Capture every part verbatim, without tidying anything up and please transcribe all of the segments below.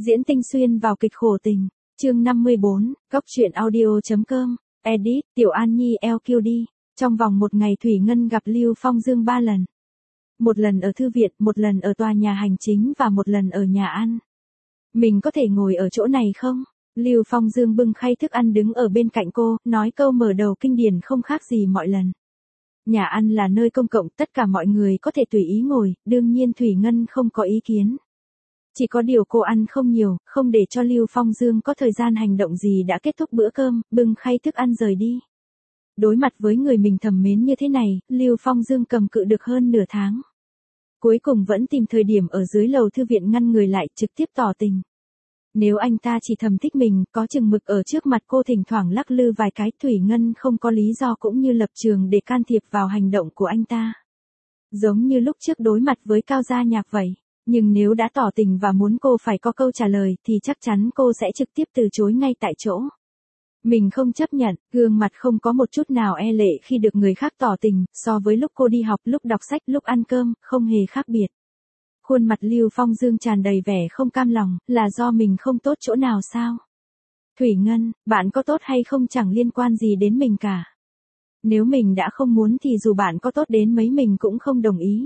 Diễn tinh xuyên vào kịch khổ tình. Chương năm mươi bốn, Góc truyện audio.com, Edit, Tiểu An Nhi lờ quy đê. Trong vòng một ngày Thủy Ngân gặp Lưu Phong Dương ba lần. Một lần ở thư viện, một lần ở tòa nhà hành chính và một lần ở nhà ăn. Mình có thể ngồi ở chỗ này không? Lưu Phong Dương bưng khay thức ăn đứng ở bên cạnh cô, nói câu mở đầu kinh điển không khác gì mọi lần. Nhà ăn là nơi công cộng, tất cả mọi người có thể tùy ý ngồi, đương nhiên Thủy Ngân không có ý kiến. Chỉ có điều cô ăn không nhiều, không để cho Lưu Phong Dương có thời gian hành động gì đã kết thúc bữa cơm, bưng khay thức ăn rời đi. Đối mặt với người mình thầm mến như thế này, Lưu Phong Dương cầm cự được hơn nửa tháng. Cuối cùng vẫn tìm thời điểm ở dưới lầu thư viện ngăn người lại, trực tiếp tỏ tình. Nếu anh ta chỉ thầm thích mình, có chừng mực ở trước mặt cô thỉnh thoảng lắc lư vài cái, Thủy Ngân không có lý do cũng như lập trường để can thiệp vào hành động của anh ta. Giống như lúc trước đối mặt với Cao Gia Nhạc vậy. Nhưng nếu đã tỏ tình và muốn cô phải có câu trả lời thì chắc chắn cô sẽ trực tiếp từ chối ngay tại chỗ. Mình không chấp nhận, gương mặt không có một chút nào e lệ khi được người khác tỏ tình, so với lúc cô đi học, lúc đọc sách, lúc ăn cơm, không hề khác biệt. Khuôn mặt Lưu Phong Dương tràn đầy vẻ không cam lòng, là do mình không tốt chỗ nào sao? Thủy Ngân, bạn có tốt hay không chẳng liên quan gì đến mình cả. Nếu mình đã không muốn thì dù bạn có tốt đến mấy mình cũng không đồng ý.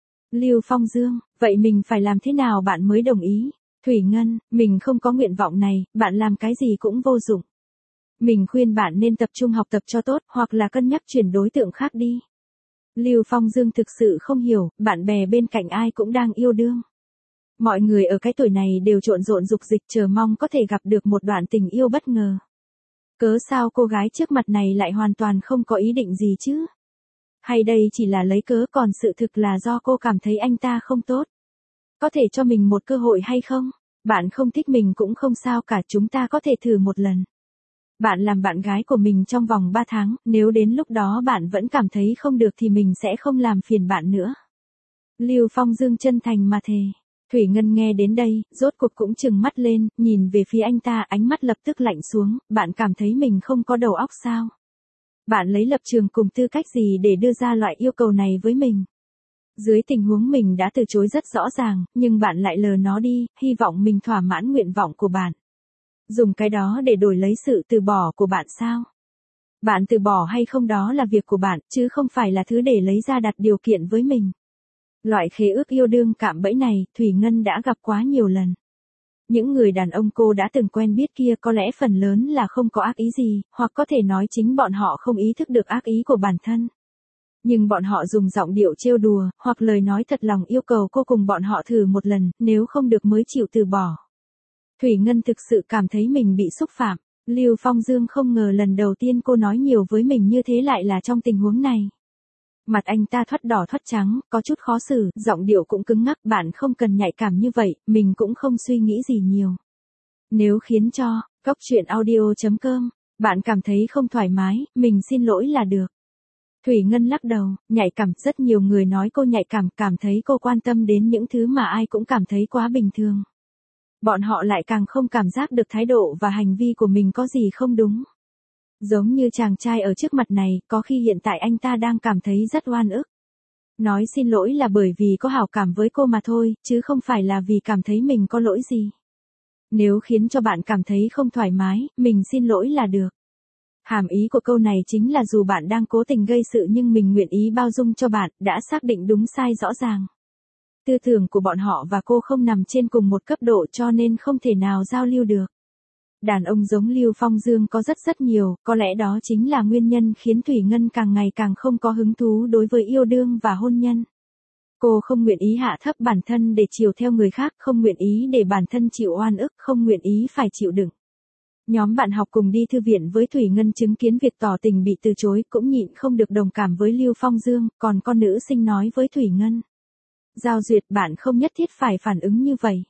Lưu Phong Dương, vậy mình phải làm thế nào bạn mới đồng ý? Thủy Ngân, mình không có nguyện vọng này, bạn làm cái gì cũng vô dụng. Mình khuyên bạn nên tập trung học tập cho tốt, hoặc là cân nhắc chuyển đối tượng khác đi. Lưu Phong Dương thực sự không hiểu, bạn bè bên cạnh ai cũng đang yêu đương. Mọi người ở cái tuổi này đều trộn rộn dục dịch chờ mong có thể gặp được một đoạn tình yêu bất ngờ. Cớ sao cô gái trước mặt này lại hoàn toàn không có ý định gì chứ? Hay đây chỉ là lấy cớ, còn sự thực là do cô cảm thấy anh ta không tốt? Có thể cho mình một cơ hội hay không? Bạn không thích mình cũng không sao cả, chúng ta có thể thử một lần. Bạn làm bạn gái của mình trong vòng ba tháng, nếu đến lúc đó bạn vẫn cảm thấy không được thì mình sẽ không làm phiền bạn nữa. Lưu Phong Dương chân thành mà thề. Thủy Ngân nghe đến đây, rốt cuộc cũng trừng mắt lên, nhìn về phía anh ta, ánh mắt lập tức lạnh xuống, bạn cảm thấy mình không có đầu óc sao? Bạn lấy lập trường cùng tư cách gì để đưa ra loại yêu cầu này với mình? Dưới tình huống mình đã từ chối rất rõ ràng, nhưng bạn lại lờ nó đi, hy vọng mình thỏa mãn nguyện vọng của bạn. Dùng cái đó để đổi lấy sự từ bỏ của bạn sao? Bạn từ bỏ hay không đó là việc của bạn, chứ không phải là thứ để lấy ra đặt điều kiện với mình. Loại khế ước yêu đương cạm bẫy này, Thủy Ngân đã gặp quá nhiều lần. Những người đàn ông cô đã từng quen biết kia có lẽ phần lớn là không có ác ý gì, hoặc có thể nói chính bọn họ không ý thức được ác ý của bản thân. Nhưng bọn họ dùng giọng điệu trêu đùa, hoặc lời nói thật lòng yêu cầu cô cùng bọn họ thử một lần, nếu không được mới chịu từ bỏ. Thủy Ngân thực sự cảm thấy mình bị xúc phạm. Lưu Phong Dương không ngờ lần đầu tiên cô nói nhiều với mình như thế lại là trong tình huống này. Mặt anh ta thoắt đỏ thoắt trắng, có chút khó xử, giọng điệu cũng cứng ngắc, bạn không cần nhạy cảm như vậy, mình cũng không suy nghĩ gì nhiều. Nếu khiến cho, Góc truyện audio.com, bạn cảm thấy không thoải mái, mình xin lỗi là được. Thủy Ngân lắc đầu, nhạy cảm, rất nhiều người nói cô nhạy cảm, cảm thấy cô quan tâm đến những thứ mà ai cũng cảm thấy quá bình thường. Bọn họ lại càng không cảm giác được thái độ và hành vi của mình có gì không đúng. Giống như chàng trai ở trước mặt này, có khi hiện tại anh ta đang cảm thấy rất oan ức. Nói xin lỗi là bởi vì có hảo cảm với cô mà thôi, chứ không phải là vì cảm thấy mình có lỗi gì. Nếu khiến cho bạn cảm thấy không thoải mái, mình xin lỗi là được. Hàm ý của câu này chính là dù bạn đang cố tình gây sự nhưng mình nguyện ý bao dung cho bạn, đã xác định đúng sai rõ ràng. Tư tưởng của bọn họ và cô không nằm trên cùng một cấp độ cho nên không thể nào giao lưu được. Đàn ông giống Lưu Phong Dương có rất rất nhiều, có lẽ đó chính là nguyên nhân khiến Thủy Ngân càng ngày càng không có hứng thú đối với yêu đương và hôn nhân. Cô không nguyện ý hạ thấp bản thân để chiều theo người khác, không nguyện ý để bản thân chịu oan ức, không nguyện ý phải chịu đựng. Nhóm bạn học cùng đi thư viện với Thủy Ngân chứng kiến việc tỏ tình bị từ chối cũng nhịn không được đồng cảm với Lưu Phong Dương, còn con nữ sinh nói với Thủy Ngân. Giao duyệt, bạn không nhất thiết phải phản ứng như vậy.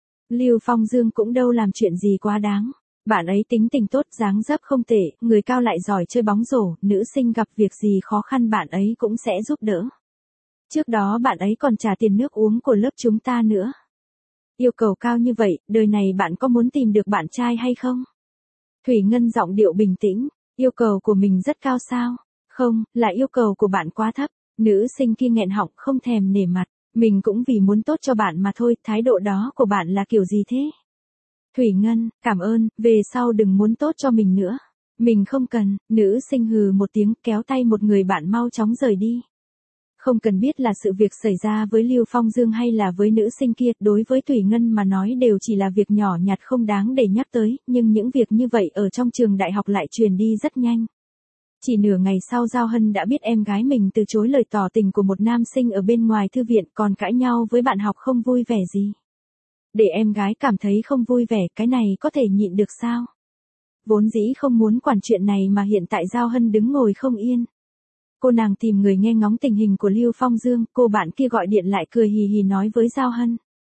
Lưu Phong Dương cũng đâu làm chuyện gì quá đáng. Bạn ấy tính tình tốt, dáng dấp không tệ, người cao lại giỏi chơi bóng rổ, nữ sinh gặp việc gì khó khăn bạn ấy cũng sẽ giúp đỡ. Trước đó bạn ấy còn trả tiền nước uống của lớp chúng ta nữa. Yêu cầu cao như vậy, đời này bạn có muốn tìm được bạn trai hay không? Thủy Ngân giọng điệu bình tĩnh, yêu cầu của mình rất cao sao? Không, là yêu cầu của bạn quá thấp. Nữ sinh kia nghẹn họng không thèm nể mặt. Mình cũng vì muốn tốt cho bạn mà thôi, thái độ đó của bạn là kiểu gì thế? Thủy Ngân, cảm ơn, về sau đừng muốn tốt cho mình nữa. Mình không cần, nữ sinh hừ một tiếng kéo tay một người bạn mau chóng rời đi. Không cần biết là sự việc xảy ra với Lưu Phong Dương hay là với nữ sinh kia, đối với Thủy Ngân mà nói đều chỉ là việc nhỏ nhặt không đáng để nhắc tới, nhưng những việc như vậy ở trong trường đại học lại truyền đi rất nhanh. Chỉ nửa ngày sau Giao Hân đã biết em gái mình từ chối lời tỏ tình của một nam sinh ở bên ngoài thư viện còn cãi nhau với bạn học không vui vẻ gì. Để em gái cảm thấy không vui vẻ cái này có thể nhịn được sao? Vốn dĩ không muốn quản chuyện này mà hiện tại Giao Hân đứng ngồi không yên. Cô nàng tìm người nghe ngóng tình hình của Lưu Phong Dương, cô bạn kia gọi điện lại cười hì hì nói với Giao Hân.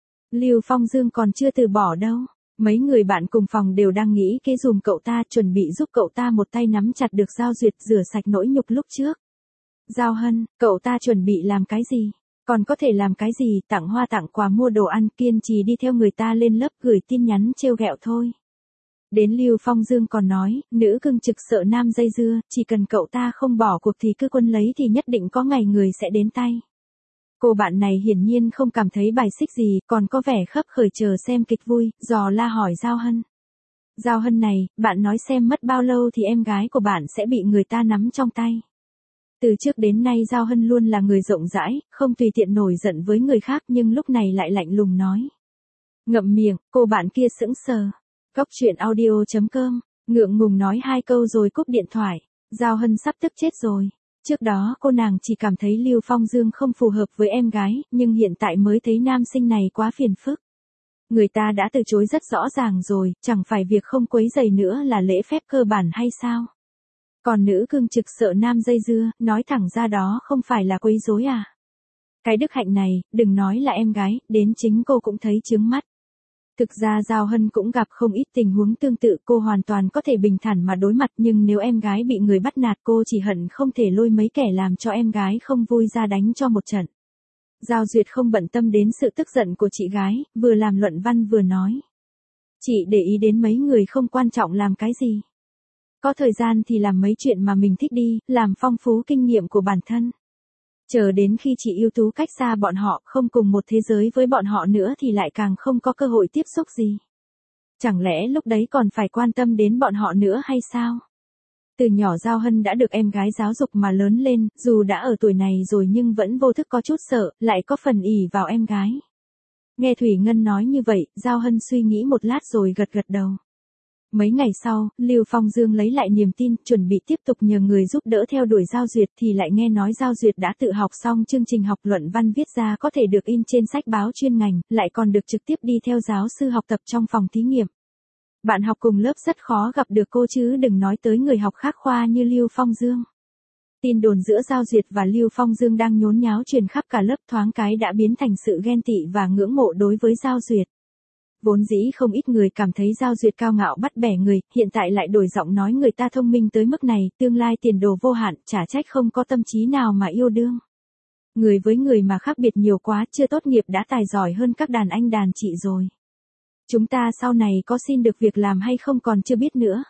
Lưu Phong Dương còn chưa từ bỏ đâu. Mấy người bạn cùng phòng đều đang nghĩ kế dùm cậu ta, chuẩn bị giúp cậu ta một tay nắm chặt được Giao Duyệt rửa sạch nỗi nhục lúc trước. Giao Hân, cậu ta chuẩn bị làm cái gì? Còn có thể làm cái gì, tặng hoa tặng quà mua đồ ăn, kiên trì đi theo người ta lên lớp gửi tin nhắn trêu ghẹo thôi. Đến Lưu Phong Dương còn nói, nữ cưng trực sợ nam dây dưa, chỉ cần cậu ta không bỏ cuộc thì cứ quân lấy thì nhất định có ngày người sẽ đến tay. Cô bạn này hiển nhiên không cảm thấy bài xích gì, còn có vẻ khấp khởi chờ xem kịch vui, dò la hỏi Giao Hân. Giao Hân này, bạn nói xem mất bao lâu thì em gái của bạn sẽ bị người ta nắm trong tay. Từ trước đến nay Giao Hân luôn là người rộng rãi, không tùy tiện nổi giận với người khác nhưng lúc này lại lạnh lùng nói. Ngậm miệng, cô bạn kia sững sờ. Cóc truyện audio chấm com, ngượng ngùng nói hai câu rồi cúp điện thoại. Giao Hân sắp tức chết rồi. Trước đó cô nàng chỉ cảm thấy Lưu Phong Dương không phù hợp với em gái, nhưng hiện tại mới thấy nam sinh này quá phiền phức. Người ta đã từ chối rất rõ ràng rồi, chẳng phải việc không quấy rầy nữa là lễ phép cơ bản hay sao? Còn nữ cưng trực sợ nam dây dưa, nói thẳng ra đó không phải là quấy rối à? Cái đức hạnh này, đừng nói là em gái, đến chính cô cũng thấy chướng mắt. Thực ra Giao Hân cũng gặp không ít tình huống tương tự, cô hoàn toàn có thể bình thản mà đối mặt, nhưng nếu em gái bị người bắt nạt cô chỉ hận không thể lôi mấy kẻ làm cho em gái không vui ra đánh cho một trận. Giao Duyệt không bận tâm đến sự tức giận của chị gái, vừa làm luận văn vừa nói. Chị để ý đến mấy người không quan trọng làm cái gì. Có thời gian thì làm mấy chuyện mà mình thích đi, làm phong phú kinh nghiệm của bản thân. Chờ đến khi chị ưu tú cách xa bọn họ, không cùng một thế giới với bọn họ nữa thì lại càng không có cơ hội tiếp xúc gì. Chẳng lẽ lúc đấy còn phải quan tâm đến bọn họ nữa hay sao? Từ nhỏ Giao Hân đã được em gái giáo dục mà lớn lên, dù đã ở tuổi này rồi nhưng vẫn vô thức có chút sợ, lại có phần ỷ vào em gái. Nghe Thủy Ngân nói như vậy, Giao Hân suy nghĩ một lát rồi gật gật đầu. Mấy ngày sau, Lưu Phong Dương lấy lại niềm tin, chuẩn bị tiếp tục nhờ người giúp đỡ theo đuổi Giao Duyệt thì lại nghe nói Giao Duyệt đã tự học xong chương trình học, luận văn viết ra có thể được in trên sách báo chuyên ngành, lại còn được trực tiếp đi theo giáo sư học tập trong phòng thí nghiệm. Bạn học cùng lớp rất khó gặp được cô chứ đừng nói tới người học khác khoa như Lưu Phong Dương. Tin đồn giữa Giao Duyệt và Lưu Phong Dương đang nhốn nháo truyền khắp cả lớp, thoáng cái đã biến thành sự ghen tị và ngưỡng mộ đối với Giao Duyệt. Vốn dĩ không ít người cảm thấy Giao Duyệt cao ngạo bắt bẻ người, hiện tại lại đổi giọng nói người ta thông minh tới mức này, tương lai tiền đồ vô hạn, chả trách không có tâm trí nào mà yêu đương. Người với người mà khác biệt nhiều quá, chưa tốt nghiệp đã tài giỏi hơn các đàn anh đàn chị rồi. Chúng ta sau này có xin được việc làm hay không còn chưa biết nữa.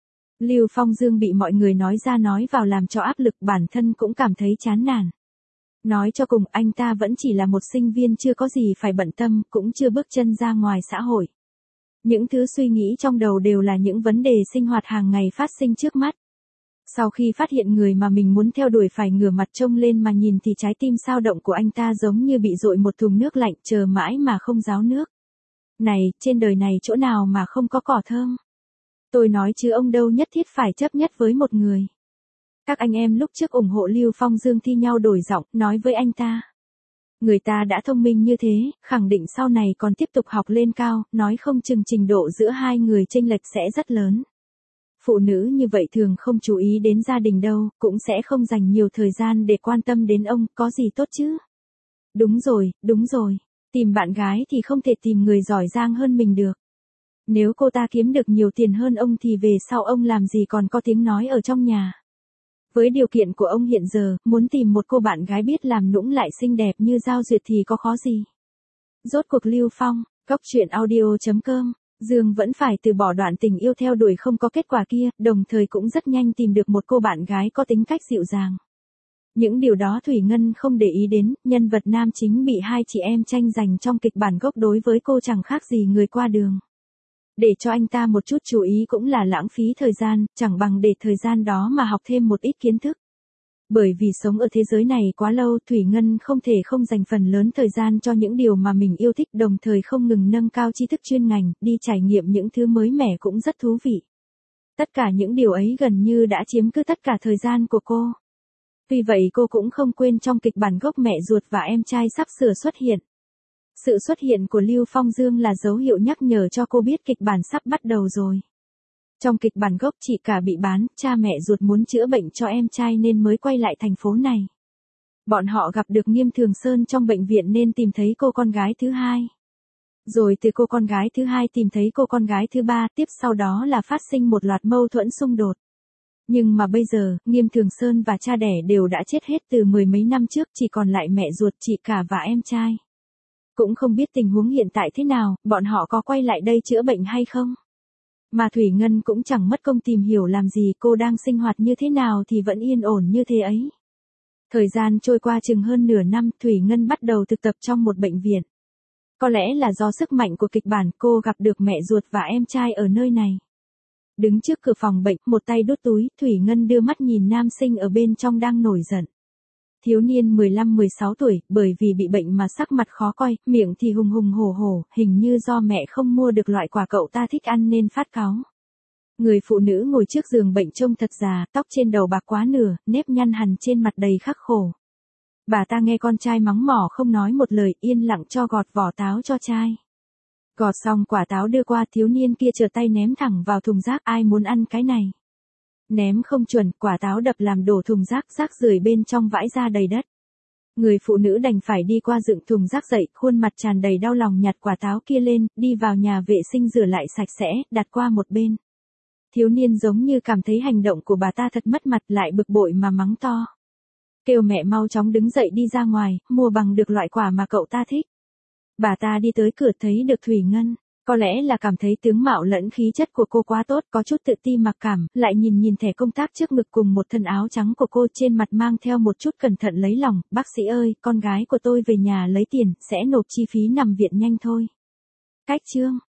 Lưu Phong Dương bị mọi người nói ra nói vào làm cho áp lực, bản thân cũng cảm thấy chán nản. Nói cho cùng anh ta vẫn chỉ là một sinh viên chưa có gì phải bận tâm, cũng chưa bước chân ra ngoài xã hội. Những thứ suy nghĩ trong đầu đều là những vấn đề sinh hoạt hàng ngày phát sinh trước mắt. Sau khi phát hiện người mà mình muốn theo đuổi phải ngửa mặt trông lên mà nhìn thì trái tim sao động của anh ta giống như bị dội một thùng nước lạnh, chờ mãi mà không ráo nước. Này, trên đời này chỗ nào mà không có cỏ thơm? Tôi nói chứ ông đâu nhất thiết phải chấp nhất với một người. Các anh em lúc trước ủng hộ Lưu Phong Dương thi nhau đổi giọng, nói với anh ta. Người ta đã thông minh như thế, khẳng định sau này còn tiếp tục học lên cao, nói không chừng trình độ giữa hai người chênh lệch sẽ rất lớn. Phụ nữ như vậy thường không chú ý đến gia đình đâu, cũng sẽ không dành nhiều thời gian để quan tâm đến ông, có gì tốt chứ? Đúng rồi, đúng rồi, tìm bạn gái thì không thể tìm người giỏi giang hơn mình được. Nếu cô ta kiếm được nhiều tiền hơn ông thì về sau ông làm gì còn có tiếng nói ở trong nhà. Với điều kiện của ông hiện giờ, muốn tìm một cô bạn gái biết làm nũng lại xinh đẹp như Giao Duyệt thì có khó gì. Rốt cuộc Lưu Phong, cóc truyện audio chấm com, Dương vẫn phải từ bỏ đoạn tình yêu theo đuổi không có kết quả kia, đồng thời cũng rất nhanh tìm được một cô bạn gái có tính cách dịu dàng. Những điều đó Thủy Ngân không để ý đến, nhân vật nam chính bị hai chị em tranh giành trong kịch bản gốc đối với cô chẳng khác gì người qua đường. Để cho anh ta một chút chú ý cũng là lãng phí thời gian, chẳng bằng để thời gian đó mà học thêm một ít kiến thức. Bởi vì sống ở thế giới này quá lâu, Thủy Ngân không thể không dành phần lớn thời gian cho những điều mà mình yêu thích, đồng thời không ngừng nâng cao tri thức chuyên ngành, đi trải nghiệm những thứ mới mẻ cũng rất thú vị. Tất cả những điều ấy gần như đã chiếm cứ tất cả thời gian của cô. Vì vậy cô cũng không quên trong kịch bản gốc mẹ ruột và em trai sắp sửa xuất hiện. Sự xuất hiện của Lưu Phong Dương là dấu hiệu nhắc nhở cho cô biết kịch bản sắp bắt đầu rồi. Trong kịch bản gốc chị cả bị bán, cha mẹ ruột muốn chữa bệnh cho em trai nên mới quay lại thành phố này. Bọn họ gặp được Nghiêm Thường Sơn trong bệnh viện nên tìm thấy cô con gái thứ hai. Rồi từ cô con gái thứ hai tìm thấy cô con gái thứ ba, tiếp sau đó là phát sinh một loạt mâu thuẫn xung đột. Nhưng mà bây giờ, Nghiêm Thường Sơn và cha đẻ đều đã chết hết từ mười mấy năm trước, chỉ còn lại mẹ ruột, chị cả và em trai. Cũng không biết tình huống hiện tại thế nào, bọn họ có quay lại đây chữa bệnh hay không? Mà Thủy Ngân cũng chẳng mất công tìm hiểu làm gì, cô đang sinh hoạt như thế nào thì vẫn yên ổn như thế ấy. Thời gian trôi qua chừng hơn nửa năm, Thủy Ngân bắt đầu thực tập trong một bệnh viện. Có lẽ là do sức mạnh của kịch bản, cô gặp được mẹ ruột và em trai ở nơi này. Đứng trước cửa phòng bệnh, một tay đút túi, Thủy Ngân đưa mắt nhìn nam sinh ở bên trong đang nổi giận. Thiếu niên mười lăm mười sáu tuổi, bởi vì bị bệnh mà sắc mặt khó coi, miệng thì hùng hùng hổ hổ, hình như do mẹ không mua được loại quả cậu ta thích ăn nên phát cáu. Người phụ nữ ngồi trước giường bệnh trông thật già, tóc trên đầu bạc quá nửa, nếp nhăn hằn trên mặt đầy khắc khổ. Bà ta nghe con trai mắng mỏ không nói một lời, yên lặng cho gọt vỏ táo cho trai. Gọt xong quả táo đưa qua, thiếu niên kia trượt tay ném thẳng vào thùng rác, ai muốn ăn cái này. Ném không chuẩn, quả táo đập làm đổ thùng rác, rác rưởi bên trong vãi ra đầy đất. Người phụ nữ đành phải đi qua dựng thùng rác dậy, khuôn mặt tràn đầy đau lòng nhặt quả táo kia lên, đi vào nhà vệ sinh rửa lại sạch sẽ, đặt qua một bên. Thiếu niên giống như cảm thấy hành động của bà ta thật mất mặt, lại bực bội mà mắng to. Kêu mẹ mau chóng đứng dậy đi ra ngoài, mua bằng được loại quả mà cậu ta thích. Bà ta đi tới cửa thấy được Thủy Ngân. Có lẽ là cảm thấy tướng mạo lẫn khí chất của cô quá tốt, có chút tự ti mặc cảm, lại nhìn nhìn thẻ công tác trước ngực cùng một thân áo trắng của cô, trên mặt mang theo một chút cẩn thận lấy lòng. Bác sĩ ơi, con gái của tôi về nhà lấy tiền, sẽ nộp chi phí nằm viện nhanh thôi. Cách chương.